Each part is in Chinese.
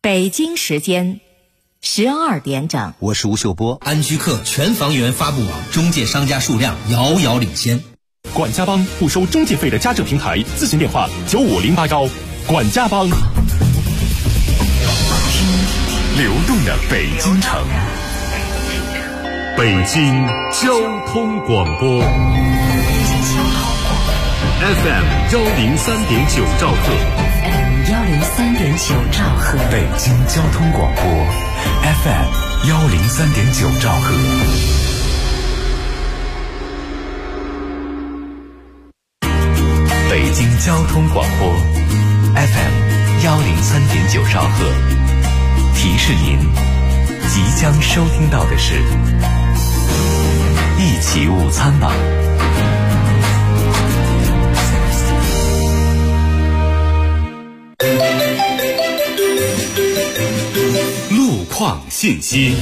北京时间12点整。 我是吴秀波。 安居客全房源发布网中介商家数量遥遥领先。 管家帮不收中介费的家政平台，咨询电话95081。管家帮，听流动的北京城。北京交通广播 FM 103.9兆赫 103.9兆赫， 北京交通广播 FM 103.9兆赫。北京交通广播 FM 103.9兆赫，提示您即将收听到的是一起午餐吧。路况信息。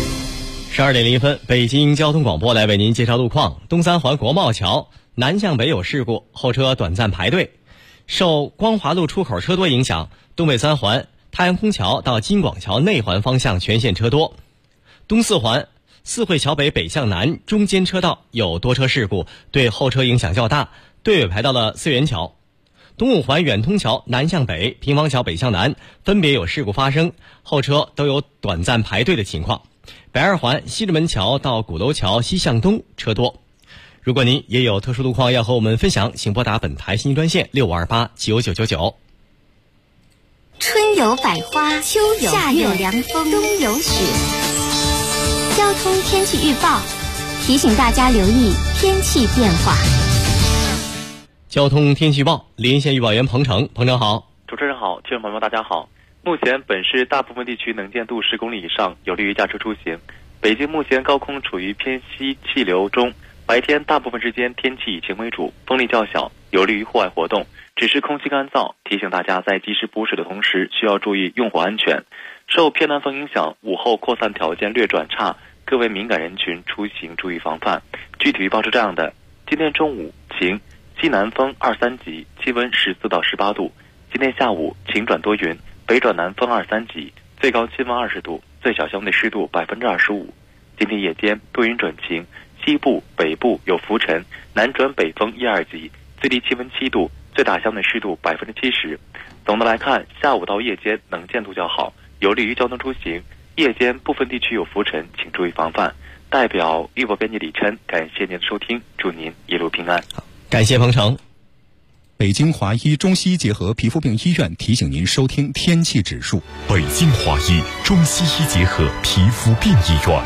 12点01分，北京交通广播来为您介绍路况。东三环国贸桥南向北有事故，后车短暂排队。受光华路出口车多影响，东北三环太阳宫桥到金广桥内环方向全线车多。东四环四惠桥北北向南中间车道有多车事故，对后车影响较大，队尾排到了四元桥。东五环远通桥南向北、平房桥北向南分别有事故发生，后车都有短暂排队的情况。北二环西直门桥到鼓楼桥西向东车多。如果您也有特殊路况要和我们分享，请拨打本台信息专线65289999。 春有百花，秋有夏有凉风，冬有雪。交通天气预报提醒大家留意天气变化。 交通天气预报，连线预报员彭程好。 主持人好，听众朋友们大家好。目前本市大部分地区能见度10公里以上，有利于驾车出行。北京目前高空处于偏西气流中，白天大部分时间天气以晴为主，风力较小，有利于户外活动。只是空气干燥，提醒大家在及时补水的同时，需要注意用火安全。受偏南风影响，午后扩散条件略转差，各位敏感人群出行注意防范。具体预报是这样的：今天中午晴，西南风2、3级，气温14到18度。今天下午晴转多云，北转南风2、3级，最高气温20度，最小相对湿度25%。今天夜间多云转晴，西部、北部有浮尘，南转北风1、2级，最低气温7度，最大相对湿度70%。总的来看，下午到夜间能见度较好，有利于交通出行。夜间部分地区有浮尘，请注意防范。代表预报编辑李琛，感谢您的收听，祝您一路平安。 感谢彭程。 北京华医中西医结合皮肤病医院提醒您收听天气指数。 北京华医中西医结合皮肤病医院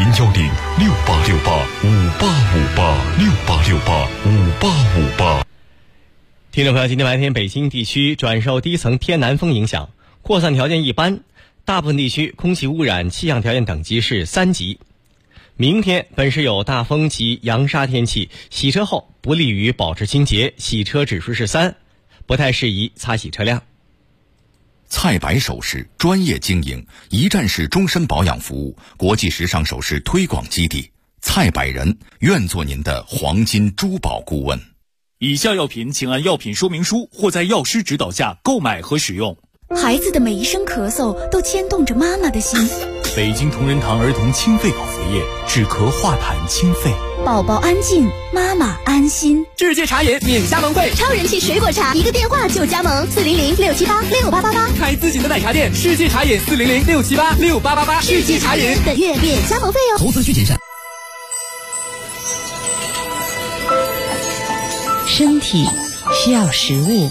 ，0106868585858，668685858。 听众朋友，今天白天北京地区转受低层偏南风影响，扩散条件一般，大部分地区空气污染气象条件等级是3级。明天本市有大风及扬沙天气，洗车后不利于保持清洁，洗车指数是3，不太适宜擦洗车辆。 蔡白首饰专业经营，一站式终身保养服务，国际时尚首饰推广基地。蔡百人愿做您的黄金珠宝顾问。 以下药品请按药品说明书或在药师指导下购买和使用。 孩子的每一声咳嗽都牵动着妈妈的心。 北京同仁堂儿童清肺口服液，止咳化痰清肺， 宝宝安静，妈妈安心。 世界茶饮免加盟费， 超人气水果茶，一个电话就加盟，400-678-6888。 开自己的奶茶店，世界茶饮400-678-6888。世界茶饮本月免加盟费哦。 投资需谨慎。 身体需要食物，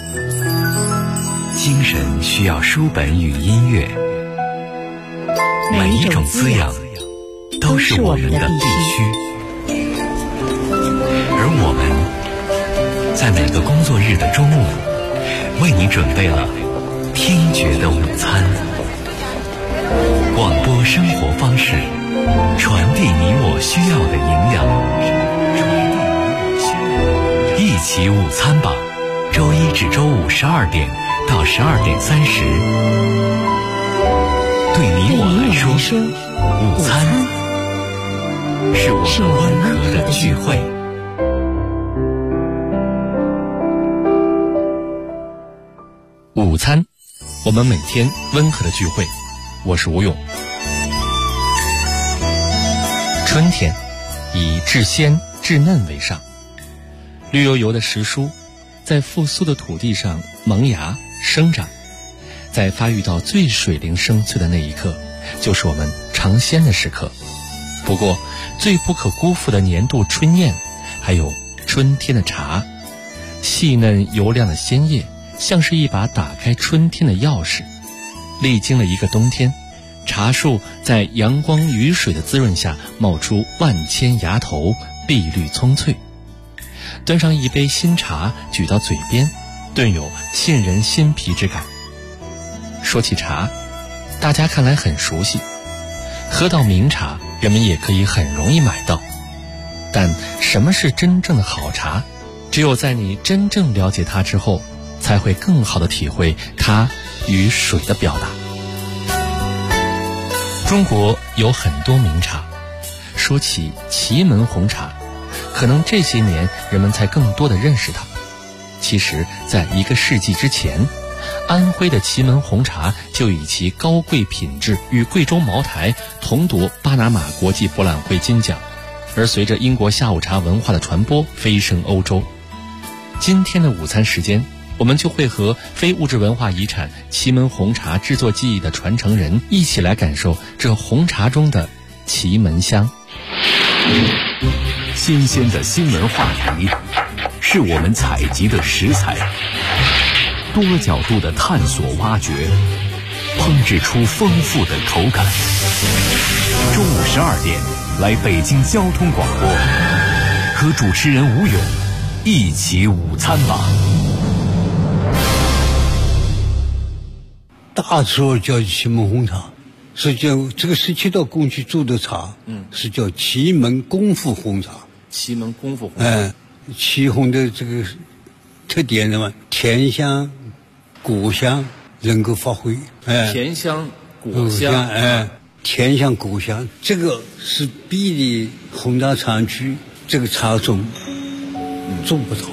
精神需要书本与音乐，每一种滋养都是我们的必须。而我们在每个工作日的中午，为你准备了听觉的午餐。广播生活方式，传递你我需要的营养。一起午餐吧，周一至周五12点到12点30。对你我来说，午餐是我们温和的聚会。 午餐我们每天温和的聚会。我是吴勇。春天以至鲜至嫩为上，绿油油的时蔬在复苏的土地上萌芽生长，在发育到最水灵生翠的那一刻，就是我们尝鲜的时刻。不过最不可辜负的年度春宴，还有春天的茶。细嫩油亮的鲜叶像是一把打开春天的钥匙，历经了一个冬天，茶树在阳光雨水的滋润下冒出万千芽头，碧绿葱翠。端上一杯新茶举到嘴边，顿有沁人心脾之感。说起茶，大家看来很熟悉，喝到名茶人们也可以很容易买到，但什么是真正的好茶，只有在你真正了解它之后，才会更好地体会它与水的表达。中国有很多名茶，说起祁门红茶，可能这些年人们才更多地认识它。其实在1个世纪之前，安徽的祁门红茶就以其高贵品质与贵州茅台同夺巴拿马国际博览会金奖，而随着英国下午茶文化的传播飞升欧洲。今天的午餐时间，我们就会和非物质文化遗产祁门红茶制作技艺的传承人一起来感受这红茶中的祁门香。 新鲜的新闻话题是我们采集的食材，多角度的探索挖掘，烹制出丰富的口感。中午12点来北京交通广播，和主持人吴勇一起午餐吧。 大时叫祁门红茶，是叫这个17道工序做的茶，是叫祁门功夫红茶。 祁门功夫红茶， 祁红的这个特点呢，甜香、果香能够发挥。 甜香、果香， 甜香、果香，这个是别的红茶产区这个茶种做不到。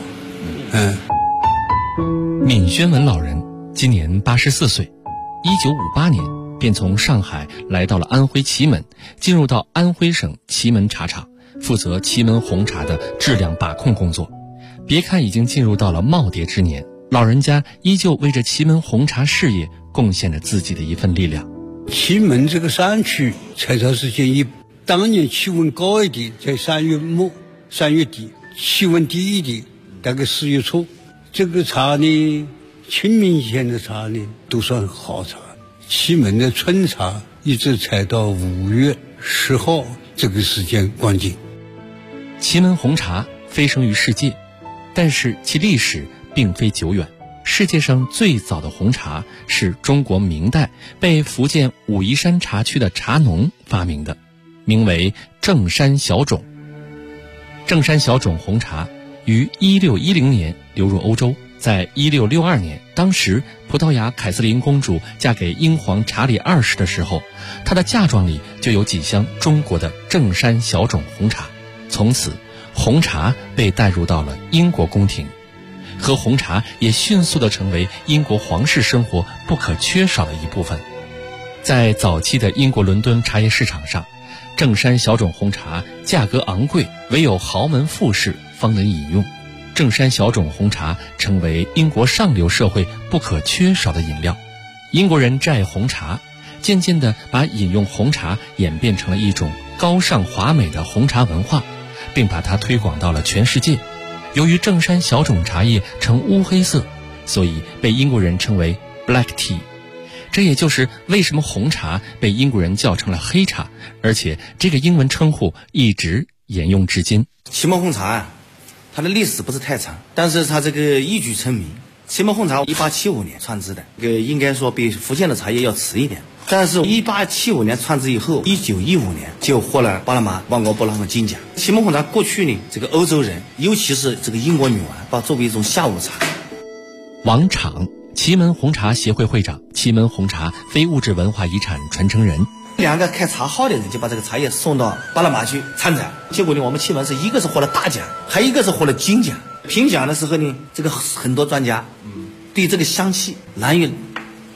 闵宣文老人今年84岁，1958年便从上海来到了安徽祁门，进入到安徽省祁门茶厂，负责祁门红茶的质量把控工作。别看已经进入到了耄耋之年，老人家依旧为这祁门红茶事业贡献着自己的一份力量。 祁门这个山区采茶时间当年气温高一点，在3月末、3月底；气温低一点，大概4月初。这个茶呢，清明前的茶呢，都算好茶。祁门的春茶一直采到5月10号这个时间关键。 祁门红茶飞升于世界，但是其历史并非久远。世界上最早的红茶是中国明代被福建武夷山茶区的茶农发明的，名为正山小种。正山小种红茶于1610年流入欧洲，在1662年，当时葡萄牙凯瑟琳公主嫁给英皇查理2世的时候，她的嫁妆里就有几箱中国的正山小种红茶。从此红茶被带入到了英国宫廷，喝红茶也迅速地成为英国皇室生活不可缺少的一部分。在早期的英国伦敦茶叶市场上，正山小种红茶价格昂贵，唯有豪门富士方能饮用。正山小种红茶成为英国上流社会不可缺少的饮料。英国人爱红茶，渐渐地把饮用红茶演变成了一种高尚华美的红茶文化，并把它推广到了全世界。由于正山小种茶叶呈乌黑色，所以被英国人称为 Black Tea。这也就是为什么红茶被英国人叫成了黑茶，而且这个英文称呼一直沿用至今。 祁门红茶它的历史不是太长，但是它这个一举成名。祁门红茶1875年创制的，应该说比福建的茶叶要迟一点。但是1875年创制以后，1915年就获了巴拿马万国博览会金奖。祁门红茶过去呢，这个欧洲人，尤其是这个英国女王，把它作为一种下午茶。 王昶，祁门红茶协会会长，祁门红茶非物质文化遗产传承人。 2个开茶号的人就把这个茶叶送到巴拿马去参展，结果呢，我们祁门是一个是获了大奖，还一个是获了金奖。评奖的时候呢，这个很多专家对这个香气难以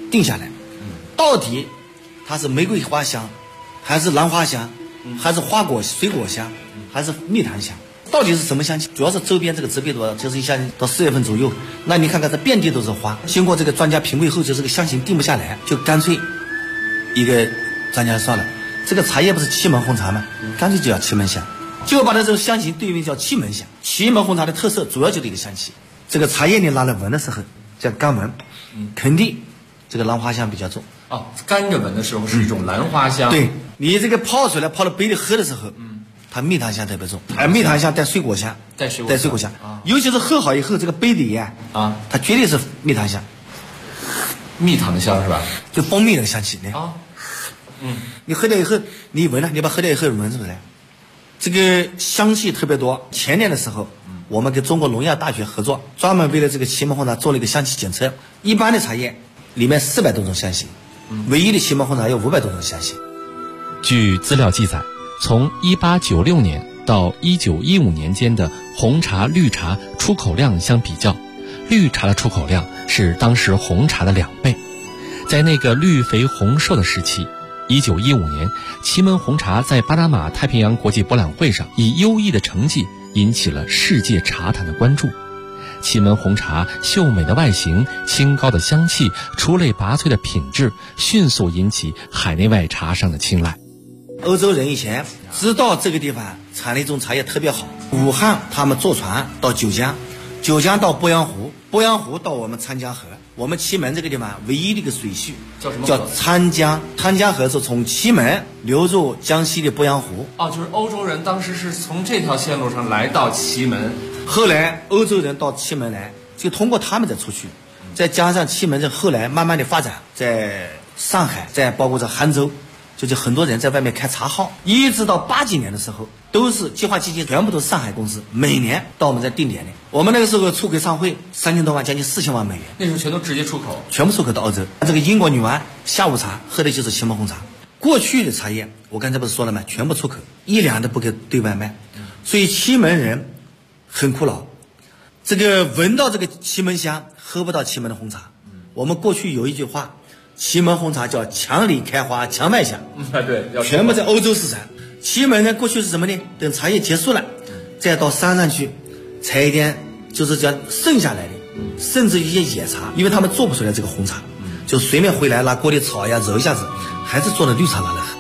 定下来，到底它是玫瑰花香，还是兰花香，还是花果水果香，还是蜜糖香？到底是什么香气？主要是周边这个植被多，就是像到4月份左右，那你看看这遍地都是花。经过这个专家评委后，就这个香型定不下来，就干脆一个专家算了，这个茶叶不是祁门红茶吗？干脆就叫祁门香，就把它这种香型对应叫祁门香。祁门红茶的特色主要就是一个香气。这个茶叶你拿来闻的时候，叫干闻，肯定这个兰花香比较重。 哦，干着闻的时候是一种兰花香。 对，你这个泡出来泡到杯里喝的时候，它蜜糖香特别重，蜜糖香带水果香，带水果香啊。尤其是喝好以后，这个杯底它绝对是蜜糖香， 蜜糖香是吧？ 就蜂蜜的香气啊。你喝掉以后，你闻了，你把喝掉以后闻是不是？这个香气特别多。前年的时候，我们跟中国农药大学合作，专门为了这个祁门红茶做了一个香气检测。一般的茶叶里面400多种香型，唯一的祁门红茶有500多种香型。 据资料记载，从1896年到1915年间的红茶、绿茶出口量相比较，绿茶的出口量是当时红茶的2倍。在那个绿肥红瘦的时期，1915年，祁门红茶在巴拿马太平洋国际博览会上以优异的成绩引起了世界茶坛的关注。祁门红茶秀美的外形、清高的香气、出类拔萃的品质，迅速引起海内外茶商的青睐。 欧洲人以前知道这个地方产了一种茶叶特别好，武汉他们坐船到九江，九江到鄱阳湖，鄱阳湖到我们长江河。我们祁门这个地方唯一的一个水系叫什么？ 叫长江。长江河是从祁门流入江西的鄱阳湖。 哦，就是欧洲人当时是从这条线路上来到祁门， 后来欧洲人到祁门来，就通过他们再出去，再加上祁门这后来慢慢的发展，在上海，再包括在杭州，就是很多人在外面开茶号，一直到80几年的时候，都是计划基金全部都是上海公司，每年到我们这定点的。我们那个时候出口商会3000多万，将近4000万美元， 那时候全都直接出口， 全部出口到欧洲。这个英国女王下午茶喝的就是祁门红茶。过去的茶叶，我刚才不是说了吗？全部出口，1两都不给对外卖，所以祁门人很苦恼。这个闻到这个祁门香，喝不到祁门的红茶。我们过去有一句话，祁门红茶叫墙里开花墙外香， 对， 全部在欧洲市场。祁门呢，过去是什么呢？等茶叶结束了，再到山上去采一点，就是讲剩下来的，甚至一些野茶，因为他们做不出来这个红茶，就随便回来拿锅里炒呀，揉一下子，还是做的绿茶拿来喝。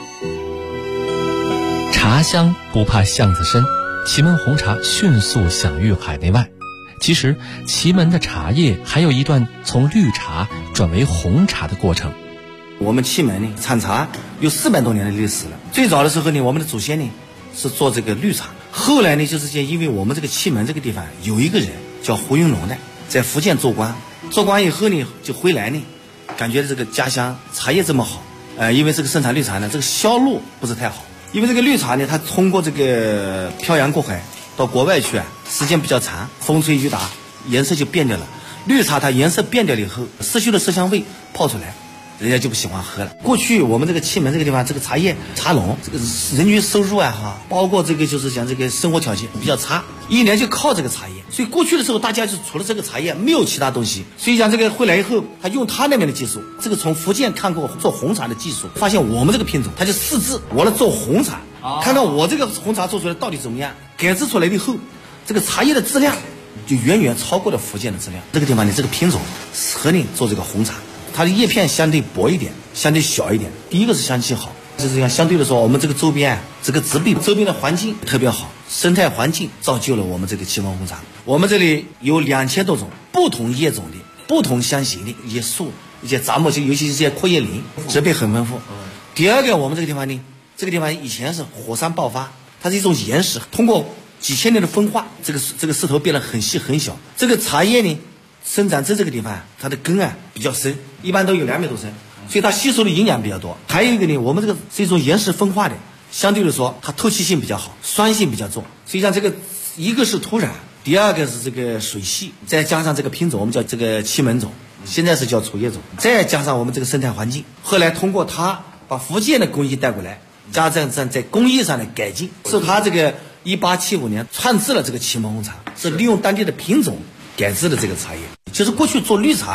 茶香不怕巷子深，祁门红茶迅速享誉海内外。其实祁门的茶叶还有一段从绿茶转为红茶的过程。 我们祁门呢，产茶有400多年的历史了。最早的时候呢，我们的祖先呢是做这个绿茶，后来呢，就是因为我们这个祁门这个地方有一个人叫胡云龙的，在福建做官，做官以后呢，就回来呢，感觉这个家乡茶叶这么好，因为这个生产绿茶呢，这个销路不是太好，因为这个绿茶呢，它通过这个漂洋过海到国外去时间比较长，风吹雨打，颜色就变掉了。绿茶它颜色变掉了以后，失去了色香味，泡出来人家就不喜欢喝了。过去我们这个祁门这个地方，这个茶叶茶农这个人均收入包括这个就是讲这个生活条件比较差，一年就靠这个茶叶。所以过去的时候，大家就除了这个茶叶没有其他东西。所以讲这个回来以后，他用他那边的技术，这个从福建看过做红茶的技术，发现我们这个品种，他就试制我来做红茶，看看我这个红茶做出来到底怎么样。改制出来以后，这个茶叶的质量就远远超过了福建的质量。这个地方你这个品种适合你做这个红茶。它的叶片相对薄一点，相对小一点。第一个是香气好，就是这样。相对的说，我们这个周边这个植被周边的环境特别好，生态环境造就了我们这个祁门红茶。我们这里有2000多种不同叶种的、不同香型的一些树、一些杂木，尤其是这些阔叶林，植被很丰富。第二个，我们这个地方呢，这个地方以前是火山爆发，它是一种岩石，通过几千年的风化，这个石头变得很细很小。这个茶叶呢，生长在这个地方，它的根比较深，一般都有2米多深，所以它吸收的营养比较多。还有一个呢，我们这个是一种岩石风化的，相对来说它透气性比较好，酸性比较重。所以像这个一个是土壤，第二个是这个水系，再加上这个品种，我们叫这个祁门种，现在是叫楚叶种，再加上我们这个生态环境，后来通过它把福建的工艺带过来，加上在工艺上的改进，是它这个1875年创制了这个祁门红茶，是利用当地的品种改制的这个茶叶。就是过去做绿茶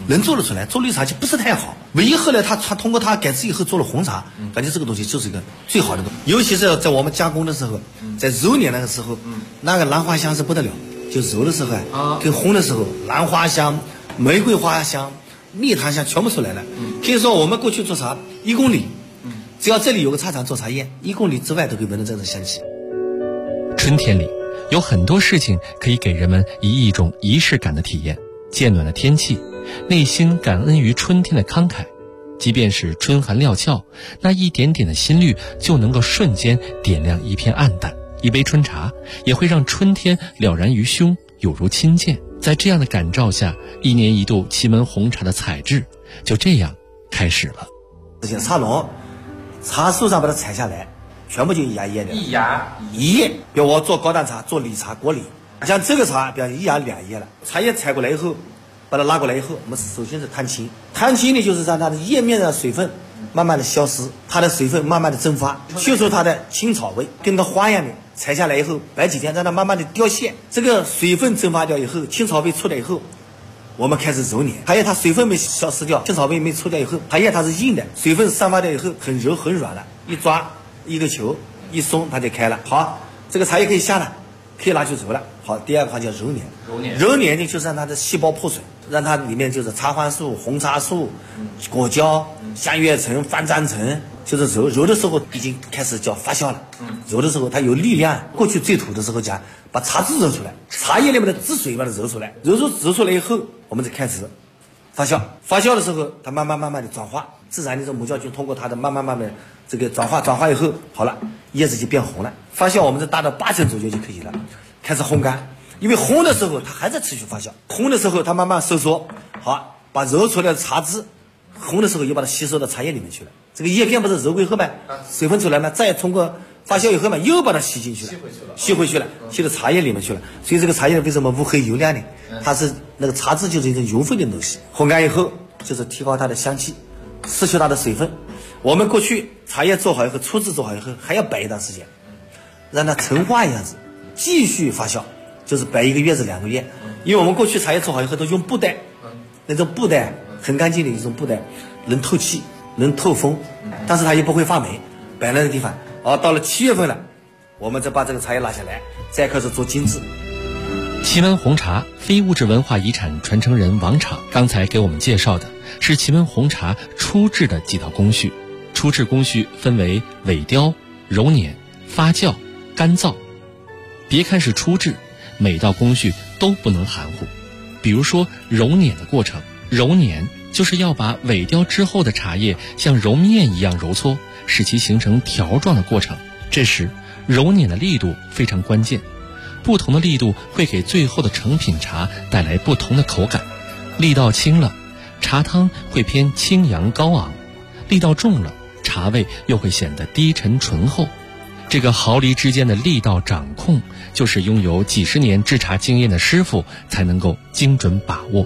能做得出来。做绿茶就不是太好，唯一后来他通过他改制以后做了红茶，感觉这个东西就是一个最好的东西。尤其是在我们加工的时候，在揉捻那个时候，那个兰花香是不得了。就揉的时候跟烘的时候，兰花香、玫瑰花香、蜜糖香全部出来了。可以说我们过去做茶1公里，只要这里有个茶厂做茶叶，1公里之外都可以闻到这种香气。 春天里有很多事情可以给人们以一种仪式感的体验。渐暖的天气，内心感恩于春天的慷慨，即便是春寒料峭，那一点点的心绿就能够瞬间点亮一片暗淡。一杯春茶也会让春天了然于胸，有如亲见。在这样的感召下，1年1度祁门红茶的采制就这样开始了。 这些茶农茶树上把它采下来，全部就一芽一叶的，一叶。比如我做高档茶，做理茶、国理，像这个茶，比如1芽2叶了，茶叶采过来以后，把它拉过来以后，我们首先是摊青。摊青呢，就是让它的叶面的水分慢慢的消失，它的水分慢慢的蒸发，去除它的青草味，跟个花一样的。采下来以后摆几天，让它慢慢的凋谢，这个水分蒸发掉以后，青草味出来以后，我们开始揉捻。茶叶它水分没消失掉，青草味没出掉以后，茶叶它是硬的，水分散发掉以后很柔很软了，一抓一个球一松它就开了。好，这个茶叶可以下了，可以拿去揉了。好，第二个环节揉捻。揉捻呢就是让它的细胞破损，让它里面就是茶黄素、红茶素、果胶、香叶橙、番樟橙，就是揉的时候已经开始叫发酵了。揉的时候它有力量。过去最土的时候讲，把茶汁揉出来，茶叶里面的汁水把它揉出来，揉出来以后，我们再开始发酵。发酵的时候，它慢慢的转化，自然的这母酵菌通过它的慢慢的这个转化以后，好了，叶子就变红了。发酵我们就达到8成左右就可以了，开始烘干。因为烘的时候它还在持续发酵，烘的时候它慢慢收缩，好，把揉出来的茶汁，烘的时候又把它吸收到茶叶里面去了。这个叶片不是揉过以后嘛，水分出来嘛，再通过发酵以后嘛，又把它吸进去了，吸回去了，吸到茶叶里面去了。所以这个茶叶为什么乌黑油亮呢？它是那个茶汁就是一种油分的东西，烘干以后就是提高它的香气，失去它的水分。我们过去茶叶做好以后，初制做好以后还要摆一段时间，让它陈化一样子，继续发酵。就是摆1个月至2个月，因为我们过去茶叶做好以后都用布袋，那种布袋很干净的一种布袋，能透气，能透风，但是它也不会发霉。摆那个地方，到了7月份了，我们再把这个茶叶拿下来，再开始做精制。 祁门红茶非物质文化遗产传承人王昶刚才给我们介绍的是祁门红茶初制的几道工序。初制工序分为萎凋、揉捻、发酵、干燥。别看是初制，每道工序都不能含糊。比如说揉捻的过程，揉捻就是要把萎凋之后的茶叶像揉面一样揉搓，使其形成条状的过程。这时揉捻的力度非常关键，不同的力度会给最后的成品茶带来不同的口感。力道轻了，茶汤会偏清扬高昂；力道重了，茶味又会显得低沉醇厚。这个毫厘之间的力道掌控，就是拥有几十年制茶经验的师傅才能够精准把握。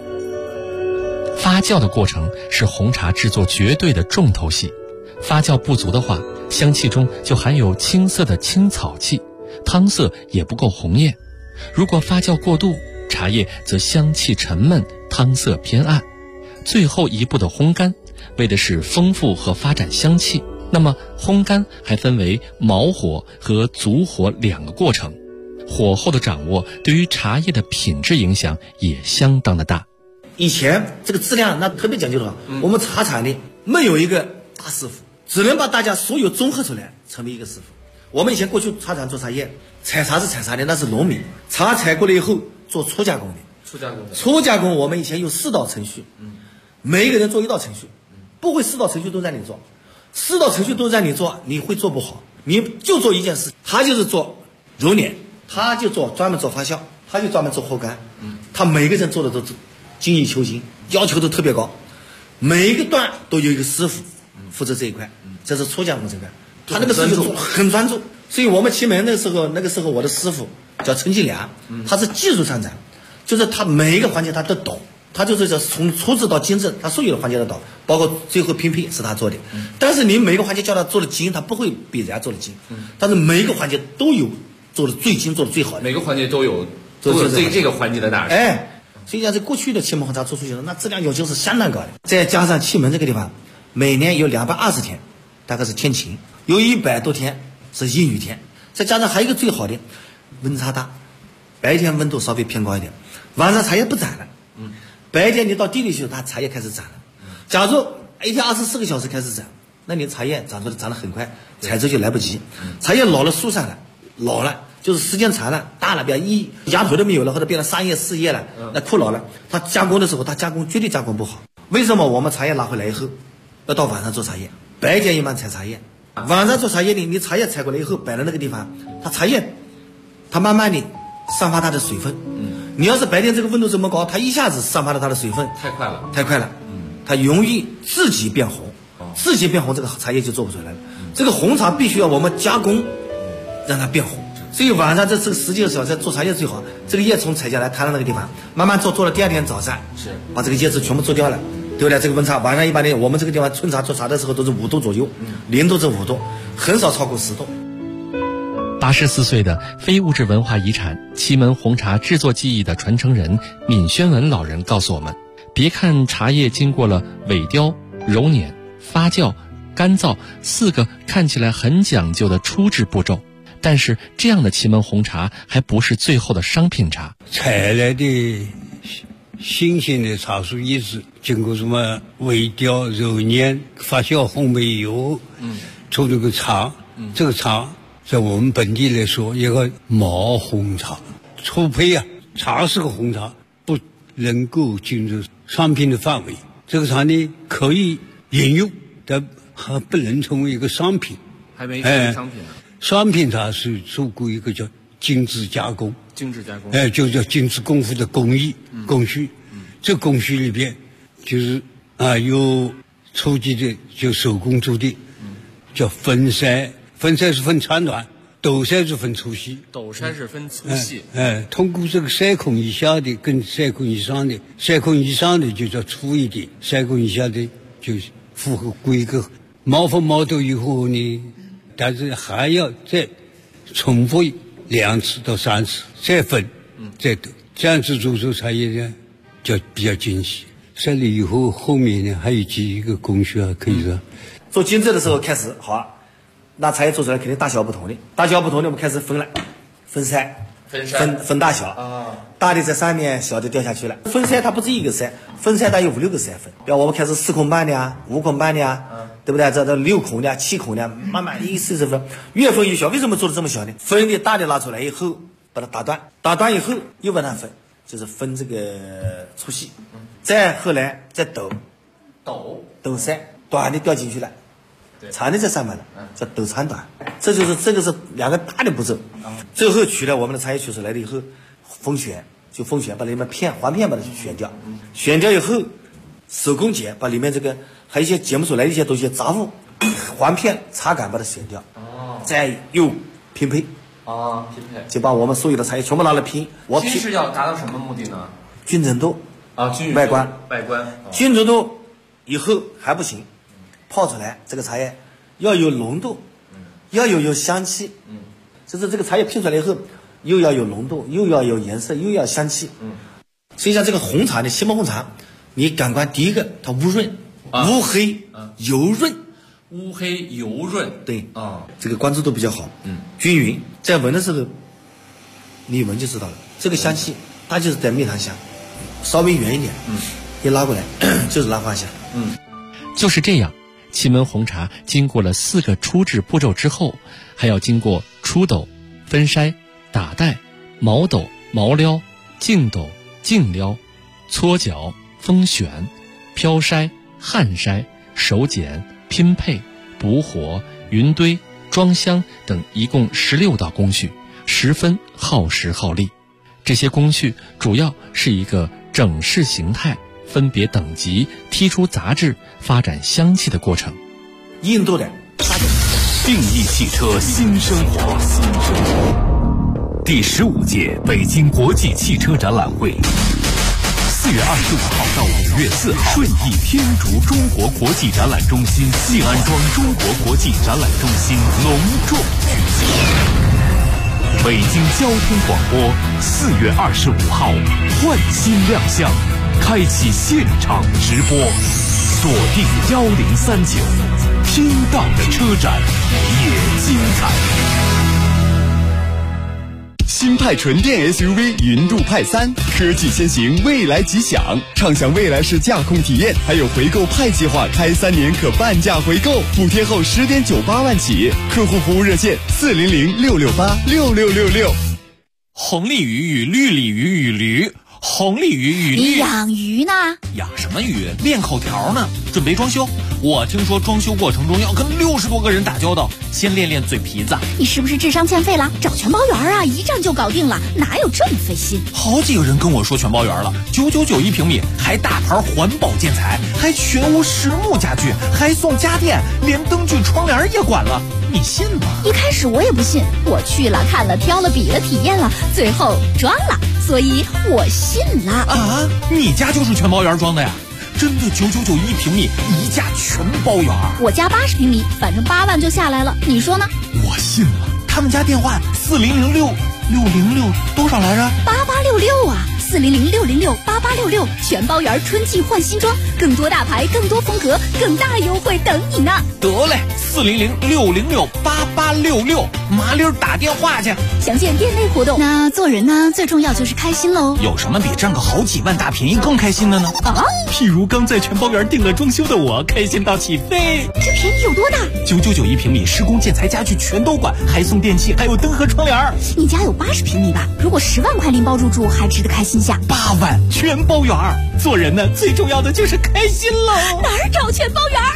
发酵的过程是红茶制作绝对的重头戏，发酵不足的话，香气中就含有青色的青草气，汤色也不够红艳。如果发酵过度，茶叶则香气沉闷，汤色偏暗。最后一步的烘干，为的是丰富和发展香气。那么烘干还分为毛火和足火2个过程，火候的掌握对于茶叶的品质影响也相当的大。 以前这个质量那特别讲究的话，我们茶厂里没有一个大师傅，只能把大家所有综合出来成为一个师傅。我们以前过去茶厂做茶叶，采茶是采茶的，那是农民，茶采过来以后做初加工的。初加工我们以前有4道程序，每一个人做1道程序，不会4道程序都让你做，4道程序都让你做，你会做不好。你就做一件事，他就是做揉捻，他就专门做发酵，他就专门做烘干，他每个人做的都精益求精，要求都特别高，每一个段都有一个师傅负责这一块，这是初加工这块，他那个师傅很专注。所以我们祁门那个时候我的师傅叫陈继良，他是技术上长，就是他每一个环节他都懂，他就是从初制到精制，他所有的环节都懂，包括最后拼配是他做的。但是你每个环节叫他做的精，他不会比人家做的精，但是每一个环节都有做的最精，做的最好的。 每个环节都有这个环节的大师。 所以讲这过去的气门红茶做出去的那质量要求是相当高的。再加上气门这个地方每年有220天大概是天晴，有100多天是阴雨天，再加上还有一个最好的温差大，白天温度稍微偏高一点，晚上茶叶不长了。白天你到地里去，它茶叶开始长了。假如一天24个小时开始长，那你茶叶长得很快，采收就来不及。茶叶老了树上了，老了就是时间长了大了，比如一芽头都没有了，或者变成3叶4叶了，那枯老了，它加工的时候它绝对加工不好。为什么我们茶叶拿回来以后要到晚上做茶叶？白天一般采茶叶，晚上做茶叶你茶叶采过来以后摆在那个地方，它茶叶它慢慢的散发它的水分。你要是白天这个温度这么高，它一下子散发了它的水分太快了， 它容易自己变红，自己变红这个茶叶就做不出来了。这个红茶必须要我们加工让它变红，所以晚上这个时间小在做茶叶最好。这个叶从采下来摊到那个地方，慢慢做了第二天早上是把这个叶子全部做掉了，对不对？这个温差晚上一般的我们这个地方春茶做茶的时候都是5度左右，0度至5度，很少超过10度。 84岁的非物质文化遗产祁门红茶制作技艺的传承人闵宣文老人告诉我们，别看茶叶经过了萎凋、揉捻、发酵、干燥4个看起来很讲究的初制步骤，但是这样的祁门红茶还不是最后的商品茶。 采来的新鲜的茶树叶子经过什么萎凋、揉捻、发酵、烘焙以后，出这个茶，这个茶在我们本地来说一个毛红茶。初胚啊，茶是个红茶，不能够进入商品的范围。这个茶呢可以饮用，但还不能成为一个商品。 还没成为商品呢。 商品茶是做过一个叫精致加工，就叫精致功夫的工艺工序。这工序里边就是有初级的就手工做的，叫分筛。分筛是分长短，斗筛是分粗细。通过这个筛孔以下的跟筛孔以上的，筛孔以上的就叫粗一点，筛孔以下的就符合规格。毛分毛斗以后呢，但是还要再重复2次到3次，再分再斗，这样子做出茶叶呢就比较精细。筛了以后后面呢还有几个工序可以说做精致的时候开始好。那茶叶做出来肯定大小不同的，我们开始分了，分筛，分大小大的在上面，小的掉下去了。分筛它不是一个筛，分筛它有5、6个筛分。比如我们开始4孔半的5孔半的对不对？这6孔的、7孔的，慢慢一40分，越分越小。为什么做的这么小呢？分的大的拿出来以后，把它打断以后又把它分，就是分这个粗细，再后来再斗筛，短的掉进去了。长的在上面了，叫斗长短，这个是2个大的步骤。最后取了我们的茶叶取出来了以后，封选，把里面环片把它选掉，选掉以后手工剪，把里面这个还有一些剪不出来的一些东西杂物，环片茶杆把它选掉，再又拼配，就把我们所有的茶叶全部拿来拼。 我拼是要达到什么目的呢？ 均整度外观均整度以后还不行。泡出来这个茶叶要有浓度，要有香气，就是这个茶叶拼出来以后又要有浓度，又要有颜色，又要香气。所以像这个红茶的祁门红茶，你感官第一个它乌润，乌黑油润，对这个关注度比较好，均匀，在闻的时候你闻就知道了，这个香气它就是带蜜糖香，稍微圆一点，一拉过来就是拉花香， 就是这样。祁门红茶经过了4个初制步骤之后，还要经过初斗、分筛、打袋、毛斗、毛撩、净斗、净撩、搓搅、封选、漂筛、焊筛、手剪、拼配、补火、匀堆、装箱等一共16道工序，十分耗时耗力。这些工序主要是一个整式形态，分别等级，剔出杂质，发展香气的过程。 印度的定义汽车新生活，第15届北京国际汽车展览会，4月25号到5月4号，顺义天竺中国国际展览中心西安庄中国国际展览中心隆重举行。 北京交通广播4月25号换新亮相，开启现场直播，锁定1039，听到的车展也精彩。 新派纯电 SUV 云度派3，科技先行，未来吉祥，畅享未来式驾控体验，还有回购派计划，开3年可半价回购，补贴后10.98万起，客户服务热线400-668-6666。 红鲤鱼与绿鲤鱼与驴，红鲤鱼与绿。 你养鱼呢？ 养什么鱼？练口条呢，准备装修。我听说装修过程中要跟60多个人打交道，先练练嘴皮子。 你是不是智商欠费了？找全包园啊，一站就搞定了，哪有这么费心？ 好几个人跟我说全包园了，999一平米，还大牌环保建材，还全屋实木家具，还送家电，连灯具窗帘也管了，你信吗？ 一开始我也不信，我去了看了挑了比了体验了，最后装了，所以我信了。 啊，你家就是全包园装的呀？真的999一平米，一价全包园。 我家80平米，反正8万就下来了，你说呢？ 我信了。他们家电话4006多少来着 ？8866啊，400-606-8866，全包园春季换新装，更多大牌，更多风格，更大优惠等你呢。 得嘞，400-606-8866，麻溜打电话去。 详见店内活动。那做人呢，最重要就是开心喽。 有什么比占个好几万大便宜更开心的呢？ 啊， 譬如刚在全包园订了装修的我，开心到起飞。 这便宜有多大 ？999一平米，施工建材家具全都管，还送电器，还有灯和窗帘。 你家有80平米吧？如果10万块拎包入住，还值得开心下。 8万全包园。做人呢，最重要的就是开心喽。 哪儿找全包园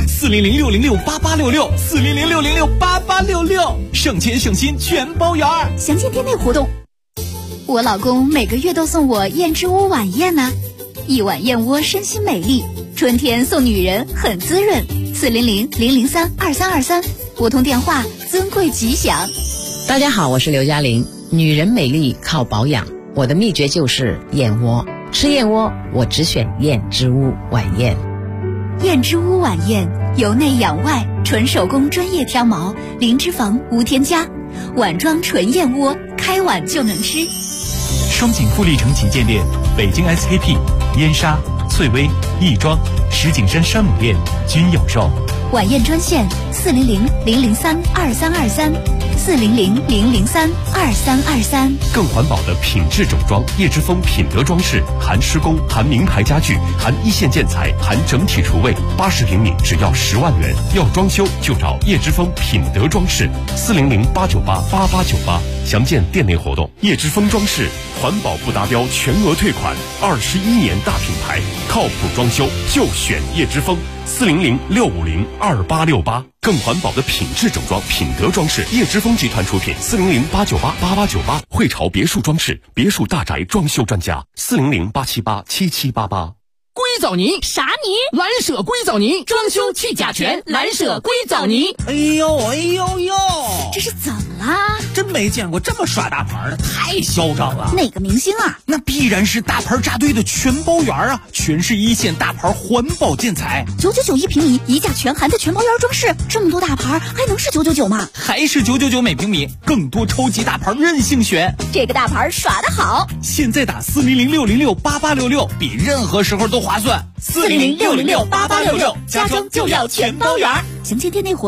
？400-606-8866，400-606-8866，省钱省心全包园。 详见店内活动。我老公每个月都送我燕之屋晚宴呢，一碗燕窝身心美丽，春天送女人很滋润。400-003-2323，拨通电话，尊贵吉祥。 大家好，我是刘嘉玲。女人美丽靠保养，我的秘诀就是燕窝。吃燕窝，我只选燕之屋晚宴。 燕之屋晚宴，由内养外，纯手工专业挑毛，零脂肪无添加，碗装纯燕窝，开碗就能吃。 双井富力城旗舰店、北京 SKP、燕莎、翠微、亦庄、石景山山姆店均有售。 晚宴专线400-003-2323，400-003-2323。 更环保的品质整装，叶之峰品德装饰，含施工，含名牌家具，含一线建材，含整体厨卫，80平米只要10万元。要装修就找叶之峰品德装饰，400-898-8898。详见店内活动。叶之峰装饰，环保不达标全额退款，21年大品牌，靠谱装修就选叶之峰。400-650-2868，更环保的品质整装，品德装饰，叶之峰集团出品。400-898-8898，汇潮别墅装饰，别墅大宅装修专家。400-878-7788。 硅藻泥啥泥？ 蓝舍硅藻泥，装修去甲醛，蓝舍硅藻泥。 哎呦哎呦呦， 这是怎么啦？ 真没见过这么耍大牌的，太嚣张了。 哪个明星啊？ 那必然是大牌扎堆的全包园啊，全是一线大牌环保建材。 999一平米，一价全含的全包园装饰，这么多大牌还能是999吗？ 还是999每平米，更多超级大牌任性选。 这个大牌耍得好， 现在打400-606-8866，比任何时候都划算。 400-606-8866，家装就要全包园。详见店内活动。